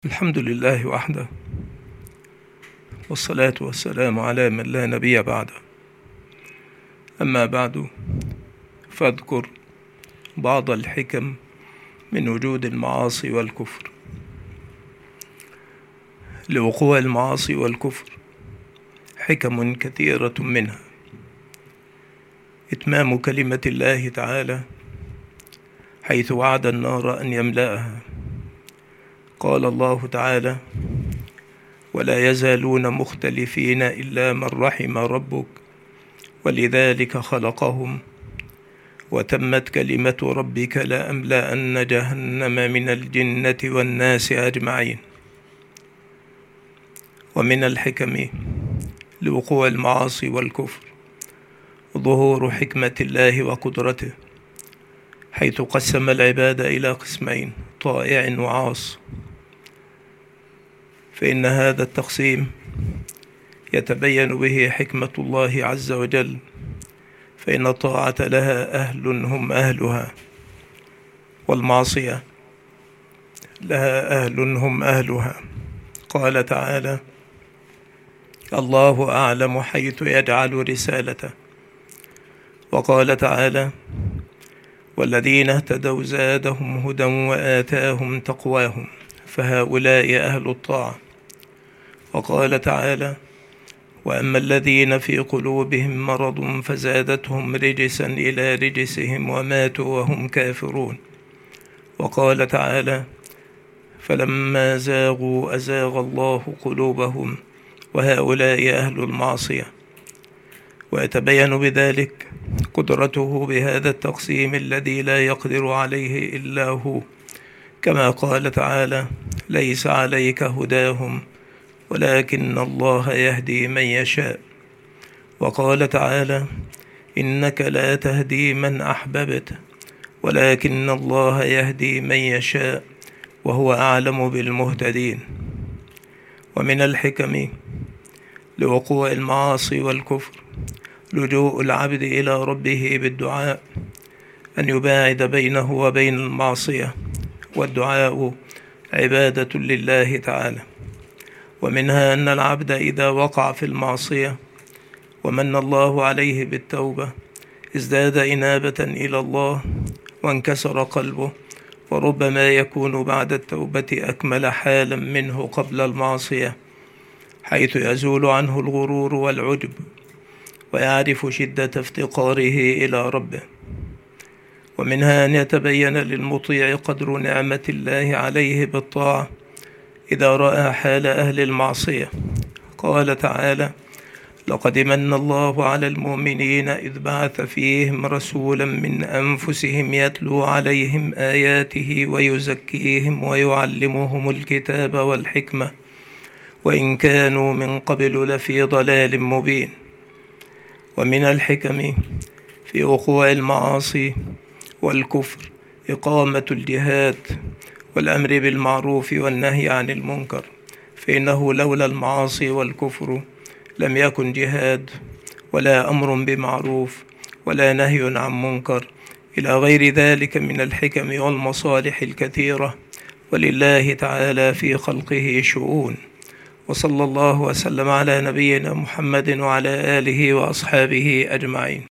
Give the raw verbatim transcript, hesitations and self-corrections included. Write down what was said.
الحمد لله وحده، والصلاة والسلام على من لا نبي بعده. أما بعد، فاذكر بعض الحكم من وجود المعاصي والكفر. لوقوع المعاصي والكفر حكم كثيرة، منها إتمام كلمة الله تعالى حيث وعد النار أن يملأها. قال الله تعالى: ولا يزالون مختلفين إلا من رحم ربك ولذلك خلقهم وتمت كلمة ربك لأملأن جهنم من الجنة والناس أجمعين. ومن الحكم لوقوع المعاصي والكفر ظهور حكمة الله وقدرته، حيث قسم العباد إلى قسمين: طائع وعاص. فإن هذا التقسيم يتبين به حكمة الله عز وجل، فإن الطاعة لها أهل هم أهلها، والمعصية لها أهل هم أهلها. قال تعالى: الله أعلم حيث يجعل رسالته. وقال تعالى: والذين اهتدوا زادهم هدى وآتاهم تقواهم فهؤلاء أهل الطاعة. وقال تعالى: وأما الذين في قلوبهم مرض فزادتهم رجسا إلى رجسهم وماتوا وهم كافرون. وقال تعالى: فلما زاغوا أزاغ الله قلوبهم وهؤلاء أهل المعصية. ويتبين بذلك قدرته بهذا التقسيم الذي لا يقدر عليه إلا هو، كما قال تعالى: ليس عليك هداهم ولكن الله يهدي من يشاء. وقال تعالى: إنك لا تهدي من أحببت ولكن الله يهدي من يشاء وهو أعلم بالمهتدين. ومن الحكم لوقوع المعاصي والكفر لجوء العبد إلى ربه بالدعاء، أن يباعد بينه وبين المعصية، والدعاء عبادة لله تعالى. ومنها أن العبد إذا وقع في المعصية ومن الله عليه بالتوبة ازداد إنابة إلى الله وانكسر قلبه، وربما يكون بعد التوبة أكمل حالا منه قبل المعصية، حيث يزول عنه الغرور والعجب ويعرف شدة افتقاره إلى ربه. ومنها أن يتبين للمطيع قدر نعمة الله عليه بالطاعة إذا رأى حال أهل المعصية. قال تعالى: لقد من الله على المؤمنين إذ بعث فيهم رسولا من أنفسهم يتلو عليهم آياته ويزكيهم ويعلمهم الكتاب والحكمة وإن كانوا من قبل لفي ضلال مبين. ومن الحكم في وقوع المعاصي والكفر إقامة الجهاد والأمر بالمعروف والنهي عن المنكر، فإنه لولا المعاصي والكفر لم يكن جهاد ولا أمر بمعروف ولا نهي عن منكر، إلى غير ذلك من الحكم والمصالح الكثيرة. ولله تعالى في خلقه شؤون. وصلى الله وسلم على نبينا محمد وعلى آله وأصحابه أجمعين.